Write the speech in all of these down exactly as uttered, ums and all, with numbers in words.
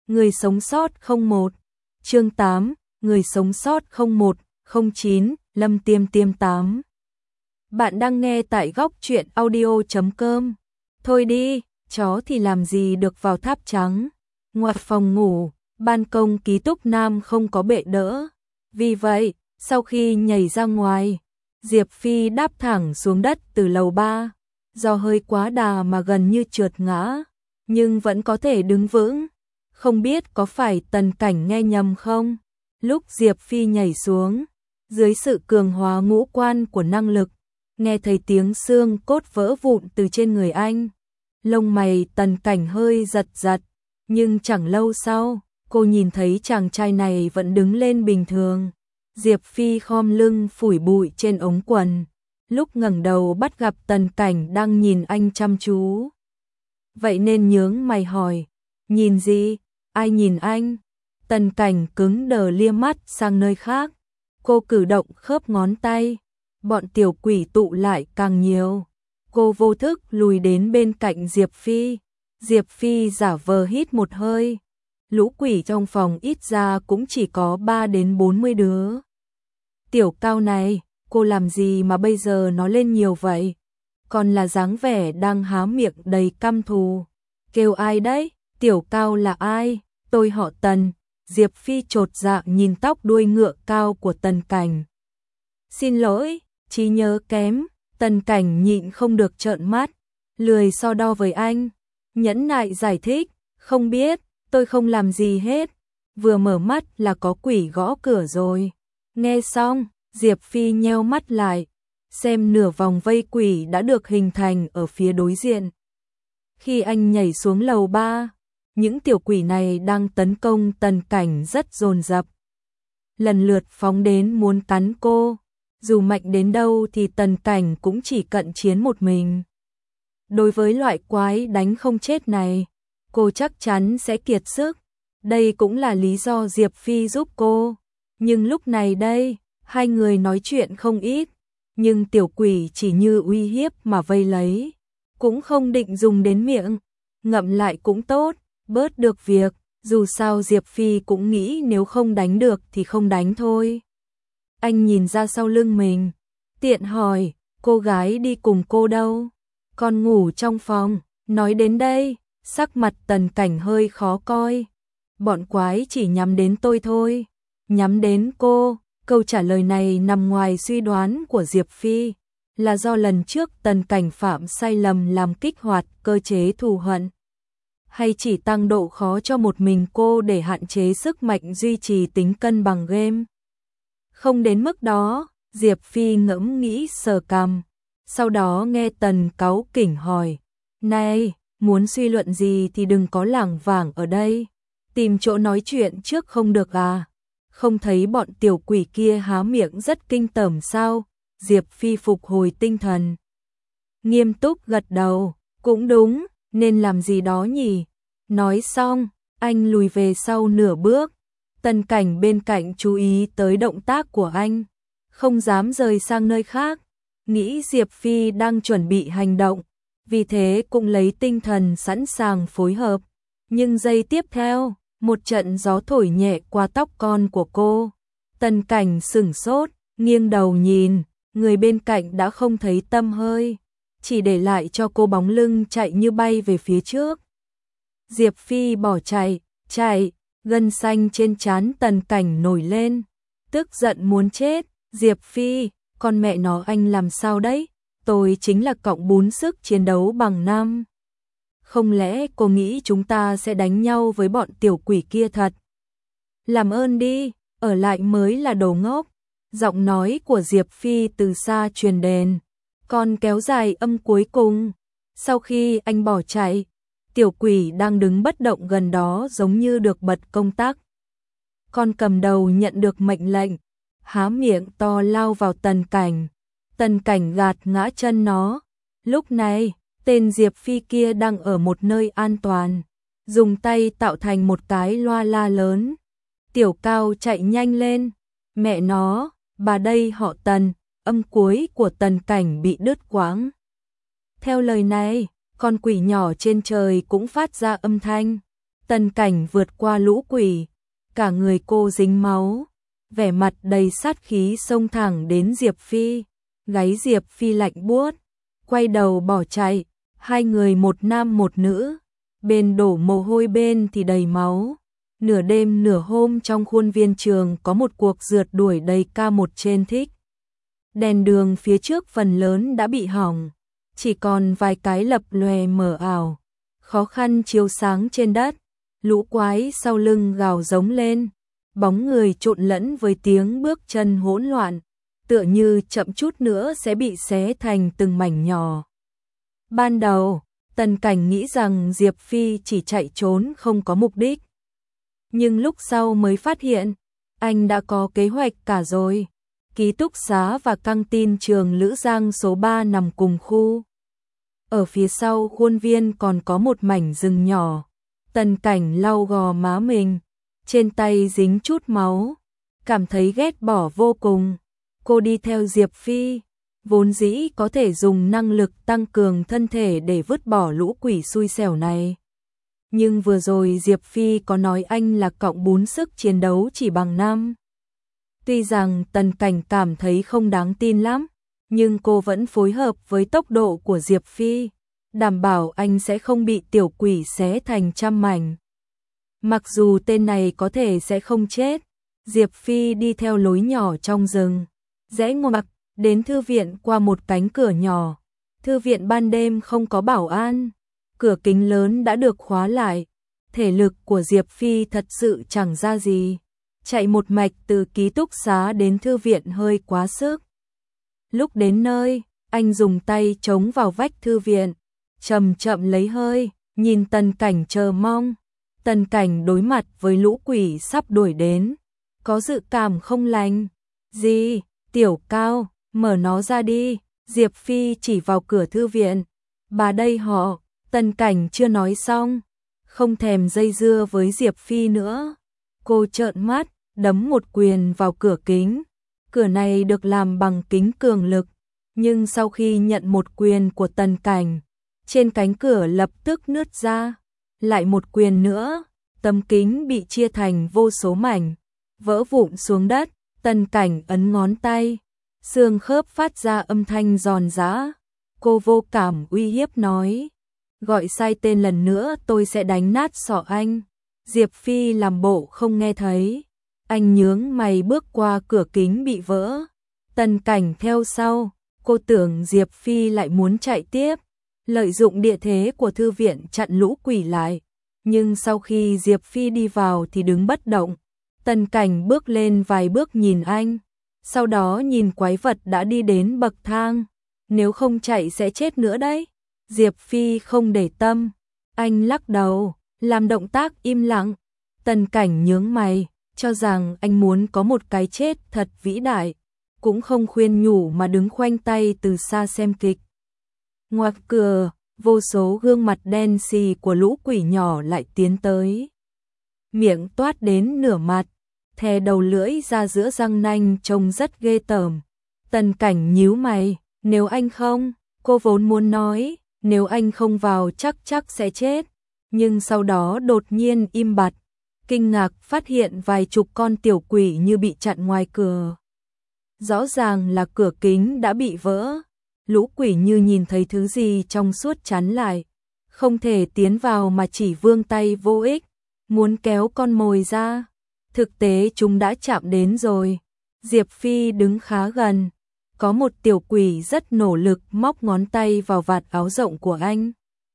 Người sống sót không một. Chương tám, người sống sót không một, không chín, Lâm Tiêm Tiêm tám. Bạn đang nghe tại góc truyện audio chấm com. Thôi đi, chó thì làm gì được vào tháp trắng. Ngoặt phòng ngủ, ban công ký túc nam không có bệ đỡ. Vì vậy, sau khi nhảy ra ngoài, Diệp Phi đáp thẳng xuống đất từ lầu ba. Do hơi quá đà mà gần như trượt ngã, nhưng vẫn có thể đứng vững. Không biết có phải Tần Cảnh nghe nhầm không? Lúc Diệp Phi nhảy xuống, dưới sự cường hóa ngũ quan của năng lực, nghe thấy tiếng xương cốt vỡ vụn từ trên người anh. Lông mày Tần Cảnh hơi giật giật, nhưng chẳng lâu sau, cô nhìn thấy chàng trai này vẫn đứng lên bình thường. Diệp Phi khom lưng phủi bụi trên ống quần, lúc ngẩng đầu bắt gặp Tần Cảnh đang nhìn anh chăm chú. Vậy nên nhướng mày hỏi, nhìn gì? Ai nhìn anh? Tần Cảnh cứng đờ lia mắt sang nơi khác. Cô cử động khớp ngón tay, bọn tiểu quỷ tụ lại càng nhiều. Cô vô thức lùi đến bên cạnh Diệp Phi. Diệp Phi giả vờ hít một hơi. Lũ quỷ trong phòng ít ra cũng chỉ có ba đến bốn mươi đứa. Tiểu Cao này, cô làm gì mà bây giờ nó lên nhiều vậy? Còn là dáng vẻ đang há miệng đầy căm thù. Kêu ai đấy? Tiểu Cao là ai? Tôi họ Tần. Diệp Phi chột dạ nhìn tóc đuôi ngựa cao của Tần Cảnh. Xin lỗi, trí nhớ kém. Tần Cảnh nhịn không được trợn mắt, lười so đo với anh. Nhẫn nại giải thích, không biết, tôi không làm gì hết. Vừa mở mắt là có quỷ gõ cửa rồi. Nghe xong, Diệp Phi nheo mắt lại, xem nửa vòng vây quỷ đã được hình thành ở phía đối diện. Khi anh nhảy xuống lầu ba, những tiểu quỷ này đang tấn công Tần Cảnh rất dồn dập. Lần lượt phóng đến muốn cắn cô, dù mạnh đến đâu thì Tần Cảnh cũng chỉ cận chiến một mình. Đối với loại quái đánh không chết này, cô chắc chắn sẽ kiệt sức. Đây cũng là lý do Diệp Phi giúp cô. Nhưng lúc này đây, hai người nói chuyện không ít, nhưng tiểu quỷ chỉ như uy hiếp mà vây lấy, cũng không định dùng đến miệng, ngậm lại cũng tốt, bớt được việc, dù sao Diệp Phi cũng nghĩ nếu không đánh được thì không đánh thôi. Anh nhìn ra sau lưng mình, tiện hỏi, cô gái đi cùng cô đâu? Con ngủ trong phòng. Nói đến đây, sắc mặt Tần Cảnh hơi khó coi. Bọn quái chỉ nhắm đến tôi thôi. Nhắm đến cô? Câu trả lời này nằm ngoài suy đoán của Diệp Phi, là do lần trước Tần Cảnh phạm sai lầm làm kích hoạt cơ chế thù hận, hay chỉ tăng độ khó cho một mình cô để hạn chế sức mạnh duy trì tính cân bằng game. Không đến mức đó, Diệp Phi ngẫm nghĩ sờ cằm, sau đó nghe Tần cáu kỉnh hỏi, này, muốn suy luận gì thì đừng có lảng vảng ở đây, tìm chỗ nói chuyện trước không được à? Không thấy bọn tiểu quỷ kia há miệng rất kinh tởm sao? Diệp Phi phục hồi tinh thần, nghiêm túc gật đầu, cũng đúng, nên làm gì đó nhỉ? Nói xong, anh lùi về sau nửa bước. Tần Cảnh bên cạnh chú ý tới động tác của anh, không dám rời sang nơi khác, nghĩ Diệp Phi đang chuẩn bị hành động, vì thế cũng lấy tinh thần sẵn sàng phối hợp. Nhưng giây tiếp theo, một trận gió thổi nhẹ qua tóc con của cô. Tần Cảnh sửng sốt, nghiêng đầu nhìn, người bên cạnh đã không thấy tăm hơi, chỉ để lại cho cô bóng lưng chạy như bay về phía trước. Diệp Phi bỏ chạy, chạy, gân xanh trên trán Tần Cảnh nổi lên, tức giận muốn chết. Diệp Phi, con mẹ nó anh làm sao đấy? Tôi chính là cộng bốn sức chiến đấu bằng năm. Không lẽ cô nghĩ chúng ta sẽ đánh nhau với bọn tiểu quỷ kia thật? Làm ơn đi, ở lại mới là đồ ngốc. Giọng nói của Diệp Phi từ xa truyền đến, còn kéo dài âm cuối cùng. Sau khi anh bỏ chạy, tiểu quỷ đang đứng bất động gần đó giống như được bật công tắc. Con cầm đầu nhận được mệnh lệnh, há miệng to lao vào Tần Cảnh. Tần Cảnh gạt ngã chân nó. Lúc này, tên Diệp Phi kia đang ở một nơi an toàn, dùng tay tạo thành một cái loa la lớn. Tiểu Cao chạy nhanh lên. Mẹ nó, bà đây họ Tần. Âm cuối của Tần Cảnh bị đứt quãng. Theo lời này, con quỷ nhỏ trên trời cũng phát ra âm thanh. Tần Cảnh vượt qua lũ quỷ, cả người cô dính máu, vẻ mặt đầy sát khí xông thẳng đến Diệp Phi, gáy Diệp Phi lạnh buốt, quay đầu bỏ chạy, hai người một nam một nữ, bên đổ mồ hôi bên thì đầy máu. Nửa đêm nửa hôm trong khuôn viên trường có một cuộc rượt đuổi đầy ca một trên thích. Đèn đường phía trước phần lớn đã bị hỏng, chỉ còn vài cái lập lòe mờ ảo, khó khăn chiếu sáng trên đất. Lũ quái sau lưng gào giống lên, bóng người trộn lẫn với tiếng bước chân hỗn loạn, tựa như chậm chút nữa sẽ bị xé thành từng mảnh nhỏ. Ban đầu, Tần Cảnh nghĩ rằng Diệp Phi chỉ chạy trốn không có mục đích. Nhưng lúc sau mới phát hiện, anh đã có kế hoạch cả rồi. Ký túc xá và căng tin trường Lữ Giang số ba nằm cùng khu. Ở phía sau khuôn viên còn có một mảnh rừng nhỏ. Tần Cảnh lau gò má mình, trên tay dính chút máu, cảm thấy ghét bỏ vô cùng. Cô đi theo Diệp Phi, vốn dĩ có thể dùng năng lực tăng cường thân thể để vứt bỏ lũ quỷ xui xẻo này. Nhưng vừa rồi Diệp Phi có nói anh là cộng bốn sức chiến đấu chỉ bằng năm. Tuy rằng Tần Cảnh cảm thấy không đáng tin lắm, nhưng cô vẫn phối hợp với tốc độ của Diệp Phi, đảm bảo anh sẽ không bị tiểu quỷ xé thành trăm mảnh. Mặc dù tên này có thể sẽ không chết, Diệp Phi đi theo lối nhỏ trong rừng, rẽ ngoặt đến thư viện qua một cánh cửa nhỏ. Thư viện ban đêm không có bảo an, cửa kính lớn đã được khóa lại. Thể lực của Diệp Phi thật sự chẳng ra gì, chạy một mạch từ ký túc xá đến thư viện hơi quá sức. Lúc đến nơi, anh dùng tay chống vào vách thư viện, chậm chậm lấy hơi, nhìn Tần Cảnh chờ mong. Tần Cảnh đối mặt với lũ quỷ sắp đuổi đến, có dự cảm không lành. Gì, Tiểu Cao, mở nó ra đi. Diệp Phi chỉ vào cửa thư viện. Bà đây họ. Tần Cảnh chưa nói xong, không thèm dây dưa với Diệp Phi nữa. Cô trợn mắt, đấm một quyền vào cửa kính. Cửa này được làm bằng kính cường lực, nhưng sau khi nhận một quyền của Tần Cảnh, trên cánh cửa lập tức nứt ra. Lại một quyền nữa, tấm kính bị chia thành vô số mảnh, vỡ vụn xuống đất. Tần Cảnh ấn ngón tay, xương khớp phát ra âm thanh giòn giã. Cô vô cảm uy hiếp nói, gọi sai tên lần nữa tôi sẽ đánh nát sọ anh. Diệp Phi làm bộ không nghe thấy, anh nhướng mày bước qua cửa kính bị vỡ. Tần Cảnh theo sau, cô tưởng Diệp Phi lại muốn chạy tiếp, lợi dụng địa thế của thư viện chặn lũ quỷ lại. Nhưng sau khi Diệp Phi đi vào thì đứng bất động. Tần Cảnh bước lên vài bước nhìn anh, sau đó nhìn quái vật đã đi đến bậc thang. Nếu không chạy sẽ chết nữa đấy. Diệp Phi không để tâm, anh lắc đầu, làm động tác im lặng. Tần Cảnh nhướng mày, cho rằng anh muốn có một cái chết thật vĩ đại, cũng không khuyên nhủ mà đứng khoanh tay từ xa xem kịch. Ngoặt cửa, vô số gương mặt đen xì của lũ quỷ nhỏ lại tiến tới. Miệng toát đến nửa mặt, thè đầu lưỡi ra giữa răng nanh trông rất ghê tởm. Tần Cảnh nhíu mày, nếu anh không, cô vốn muốn nói, nếu anh không vào chắc chắc sẽ chết. Nhưng sau đó đột nhiên im bặt, kinh ngạc phát hiện vài chục con tiểu quỷ như bị chặn ngoài cửa. Rõ ràng là cửa kính đã bị vỡ. Lũ quỷ như nhìn thấy thứ gì trong suốt chắn lại, không thể tiến vào mà chỉ vươn tay vô ích, muốn kéo con mồi ra. Thực tế chúng đã chạm đến rồi. Diệp Phi đứng khá gần, có một tiểu quỷ rất nỗ lực móc ngón tay vào vạt áo rộng của anh.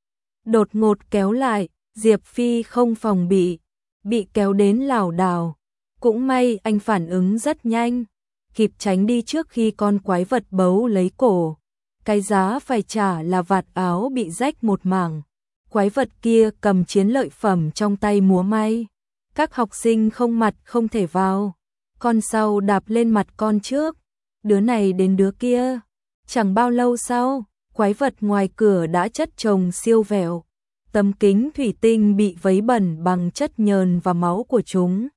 Đột ngột kéo lại, Diệp Phi không phòng bị, bị kéo đến lảo đảo. Cũng may anh phản ứng rất nhanh, kịp tránh đi trước khi con quái vật bấu lấy cổ. Cái giá phải trả là vạt áo bị rách một mảng. Quái vật kia cầm chiến lợi phẩm trong tay múa may. Các học sinh không mặt không thể vào. Con sau đạp lên mặt con trước, đứa này đến đứa kia. Chẳng bao lâu sau, quái vật ngoài cửa đã chất chồng siêu vẹo. Tấm kính thủy tinh bị vấy bẩn bằng chất nhờn và máu của chúng.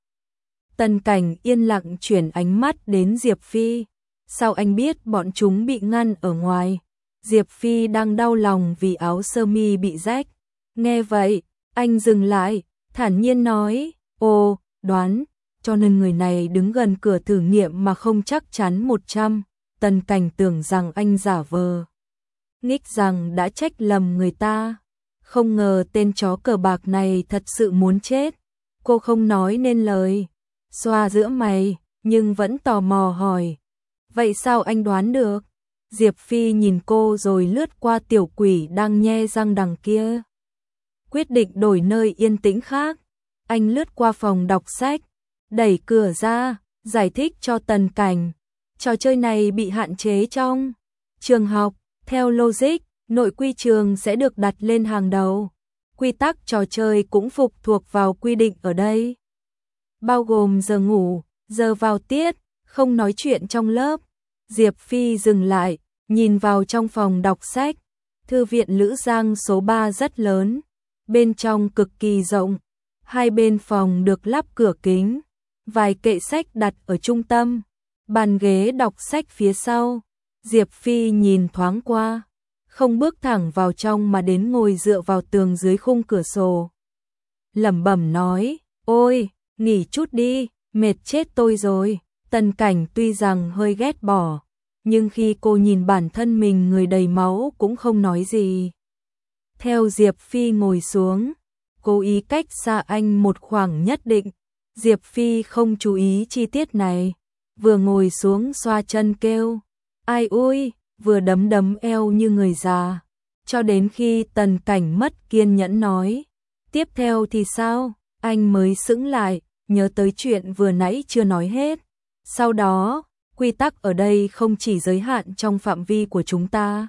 Tần Cảnh yên lặng chuyển ánh mắt đến Diệp Phi. Sao anh biết bọn chúng bị ngăn ở ngoài? Diệp Phi đang đau lòng vì áo sơ mi bị rách. Nghe vậy, anh dừng lại, thản nhiên nói, ồ, đoán, cho nên người này đứng gần cửa thử nghiệm mà không chắc chắn một trăm. Tần Cảnh tưởng rằng anh giả vờ nghịch rằng đã trách lầm người ta. Không ngờ tên chó cờ bạc này thật sự muốn chết. Cô không nói nên lời, xoa giữa mày, nhưng vẫn tò mò hỏi. Vậy sao anh đoán được? Diệp Phi nhìn cô rồi lướt qua tiểu quỷ đang nhe răng đằng kia. Quyết định đổi nơi yên tĩnh khác. Anh lướt qua phòng đọc sách, đẩy cửa ra, giải thích cho Tần Cảnh. Trò chơi này bị hạn chế trong trường học. Theo logic, nội quy trường sẽ được đặt lên hàng đầu. Quy tắc trò chơi cũng phụ thuộc vào quy định ở đây. Bao gồm giờ ngủ, giờ vào tiết, không nói chuyện trong lớp. Diệp Phi dừng lại, nhìn vào trong phòng đọc sách. Thư viện Lữ Giang số ba rất lớn. Bên trong cực kỳ rộng. Hai bên phòng được lắp cửa kính. Vài kệ sách đặt ở trung tâm. Bàn ghế đọc sách phía sau. Diệp Phi nhìn thoáng qua. Không bước thẳng vào trong mà đến ngồi dựa vào tường dưới khung cửa sổ. Lẩm bẩm nói, ôi, nghỉ chút đi, mệt chết tôi rồi. Tần Cảnh tuy rằng hơi ghét bỏ, nhưng khi cô nhìn bản thân mình người đầy máu cũng không nói gì. Theo Diệp Phi ngồi xuống, cố ý cách xa anh một khoảng nhất định. Diệp Phi không chú ý chi tiết này, vừa ngồi xuống xoa chân kêu, ai ui, vừa đấm đấm eo như người già, cho đến khi Tần Cảnh mất kiên nhẫn nói, tiếp theo thì sao, anh mới sững lại, nhớ tới chuyện vừa nãy chưa nói hết. Sau đó, quy tắc ở đây không chỉ giới hạn trong phạm vi của chúng ta,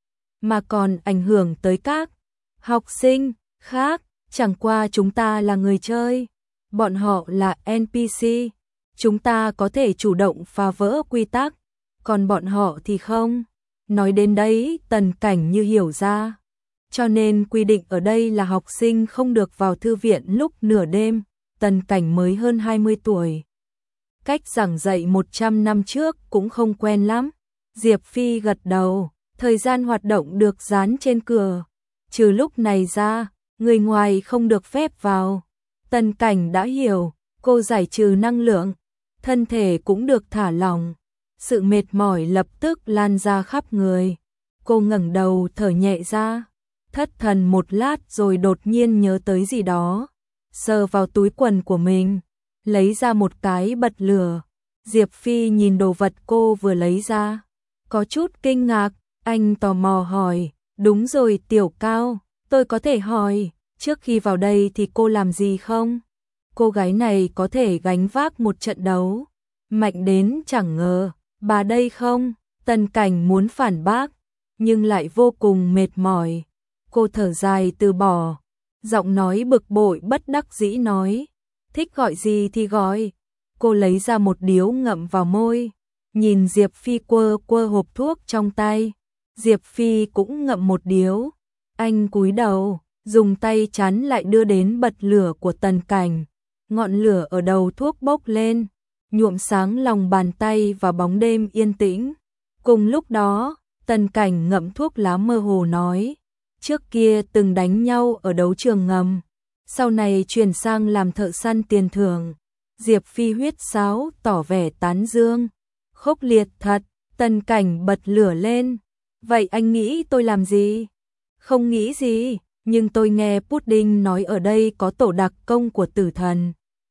mà còn ảnh hưởng tới các học sinh khác, chẳng qua chúng ta là người chơi, bọn họ là en pê xê, chúng ta có thể chủ động phá vỡ quy tắc, còn bọn họ thì không. Nói đến đấy, Tần Cảnh như hiểu ra. Cho nên quy định ở đây là học sinh không được vào thư viện lúc nửa đêm. Tần Cảnh mới hơn hai mươi tuổi. Cách giảng dạy một trăm năm trước cũng không quen lắm. Diệp Phi gật đầu, thời gian hoạt động được dán trên cửa. Trừ lúc này ra, người ngoài không được phép vào. Tần Cảnh đã hiểu, cô giải trừ năng lượng, thân thể cũng được thả lỏng. Sự mệt mỏi lập tức lan ra khắp người. Cô ngẩng đầu thở nhẹ ra, thất thần một lát rồi đột nhiên nhớ tới gì đó. Sờ vào túi quần của mình, lấy ra một cái bật lửa. Diệp Phi nhìn đồ vật cô vừa lấy ra, có chút kinh ngạc, anh tò mò hỏi, đúng rồi Tiểu Cao, tôi có thể hỏi, trước khi vào đây thì cô làm gì không? Cô gái này có thể gánh vác một trận đấu, mạnh đến chẳng ngờ. Bà đây không, Tần Cảnh muốn phản bác, nhưng lại vô cùng mệt mỏi. Cô thở dài từ bỏ, giọng nói bực bội bất đắc dĩ nói, thích gọi gì thì gọi. Cô lấy ra một điếu ngậm vào môi, nhìn Diệp Phi quơ quơ hộp thuốc trong tay. Diệp Phi cũng ngậm một điếu, anh cúi đầu, dùng tay chắn lại đưa đến bật lửa của Tần Cảnh. Ngọn lửa ở đầu thuốc bốc lên, nhuộm sáng lòng bàn tay và bóng đêm yên tĩnh. Cùng lúc đó, Tần Cảnh ngậm thuốc lá mơ hồ nói, trước kia từng đánh nhau ở đấu trường ngầm, sau này chuyển sang làm thợ săn tiền thưởng. Diệp Phi huyết sáo tỏ vẻ tán dương, khốc liệt thật. Tần Cảnh bật lửa lên, vậy anh nghĩ tôi làm gì? Không nghĩ gì, nhưng tôi nghe Pudding nói ở đây có tổ đặc công của tử thần.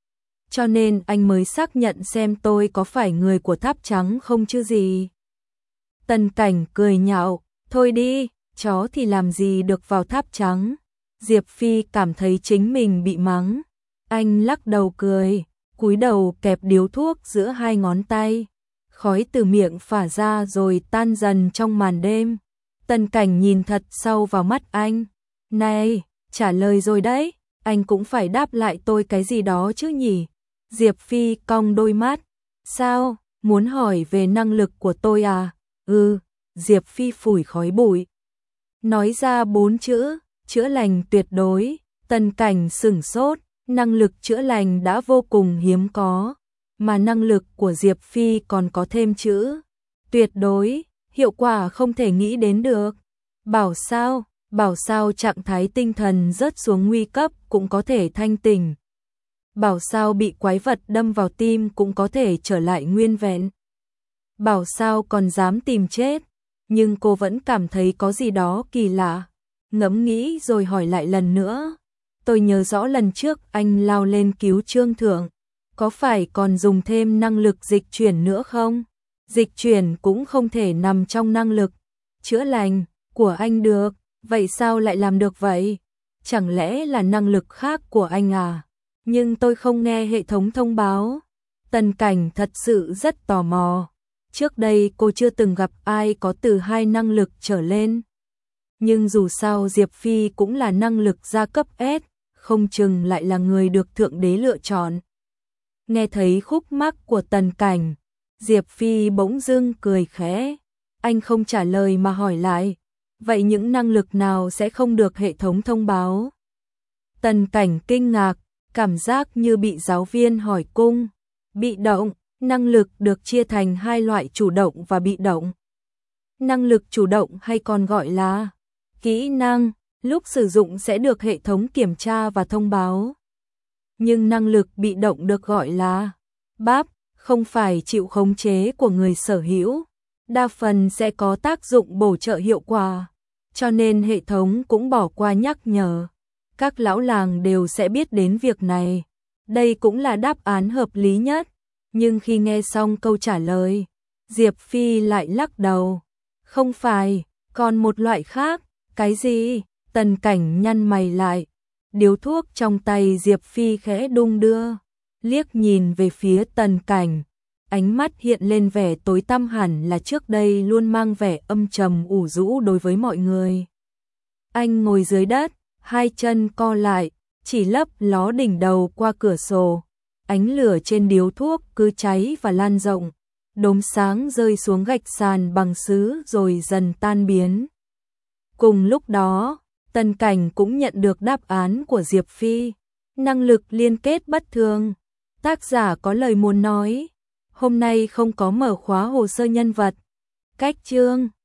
Cho nên anh mới xác nhận xem tôi có phải người của tháp trắng không chứ gì. Tần Cảnh cười nhạo, thôi đi, chó thì làm gì được vào tháp trắng. Diệp Phi cảm thấy chính mình bị mắng. Anh lắc đầu cười, cúi đầu kẹp điếu thuốc giữa hai ngón tay. Khói từ miệng phả ra rồi tan dần trong màn đêm. Tần Cảnh nhìn thật sâu vào mắt anh. Này, trả lời rồi đấy, anh cũng phải đáp lại tôi cái gì đó chứ nhỉ? Diệp Phi cong đôi mắt. Sao, muốn hỏi về năng lực của tôi à? Ừ, Diệp Phi phủi khói bụi. Nói ra bốn chữ, chữa lành tuyệt đối. Tần Cảnh sửng sốt, năng lực chữa lành đã vô cùng hiếm có. Mà năng lực của Diệp Phi còn có thêm chữ tuyệt đối, hiệu quả không thể nghĩ đến được. Bảo sao, Bảo sao trạng thái tinh thần rớt xuống nguy cấp cũng có thể thanh tỉnh. Bảo sao bị quái vật đâm vào tim cũng có thể trở lại nguyên vẹn. Bảo sao còn dám tìm chết, nhưng cô vẫn cảm thấy có gì đó kỳ lạ. Ngẫm nghĩ rồi hỏi lại lần nữa. Tôi nhớ rõ lần trước anh lao lên cứu Trương Thượng, có phải còn dùng thêm năng lực dịch chuyển nữa không? Dịch chuyển cũng không thể nằm trong năng lực chữa lành của anh được, vậy sao lại làm được vậy? Chẳng lẽ là năng lực khác của anh à? Nhưng tôi không nghe hệ thống thông báo. Tần Cảnh thật sự rất tò mò. Trước đây cô chưa từng gặp ai có từ hai năng lực trở lên. Nhưng dù sao Diệp Phi cũng là năng lực gia cấp S, không chừng lại là người được Thượng Đế lựa chọn. Nghe thấy khúc mắc của Tần Cảnh, Diệp Phi bỗng dưng cười khẽ. Anh không trả lời mà hỏi lại, vậy những năng lực nào sẽ không được hệ thống thông báo? Tần Cảnh kinh ngạc, cảm giác như bị giáo viên hỏi cung. Bị động, năng lực được chia thành hai loại chủ động và bị động. Năng lực chủ động hay còn gọi là kỹ năng, lúc sử dụng sẽ được hệ thống kiểm tra và thông báo. Nhưng năng lực bị động được gọi là báp, không phải chịu khống chế của người sở hữu. Đa phần sẽ có tác dụng bổ trợ hiệu quả, cho nên hệ thống cũng bỏ qua nhắc nhở. Các lão làng đều sẽ biết đến việc này. Đây cũng là đáp án hợp lý nhất. Nhưng khi nghe xong câu trả lời, Diệp Phi lại lắc đầu. Không phải, còn một loại khác. Cái gì? Tần Cảnh nhăn mày lại. Điếu thuốc trong tay Diệp Phi khẽ đung đưa, liếc nhìn về phía Tần Cảnh. Ánh mắt hiện lên vẻ tối tăm, hẳn là trước đây luôn mang vẻ âm trầm ủ rũ đối với mọi người. Anh ngồi dưới đất, hai chân co lại, chỉ lấp ló đỉnh đầu qua cửa sổ. Ánh lửa trên điếu thuốc cứ cháy và lan rộng, đốm sáng rơi xuống gạch sàn bằng sứ rồi dần tan biến. Cùng lúc đó, Tần Cảnh cũng nhận được đáp án của Diệp Phi. Năng lực liên kết bất thường. Tác giả có lời muốn nói. Hôm nay không có mở khóa hồ sơ nhân vật. Cách chương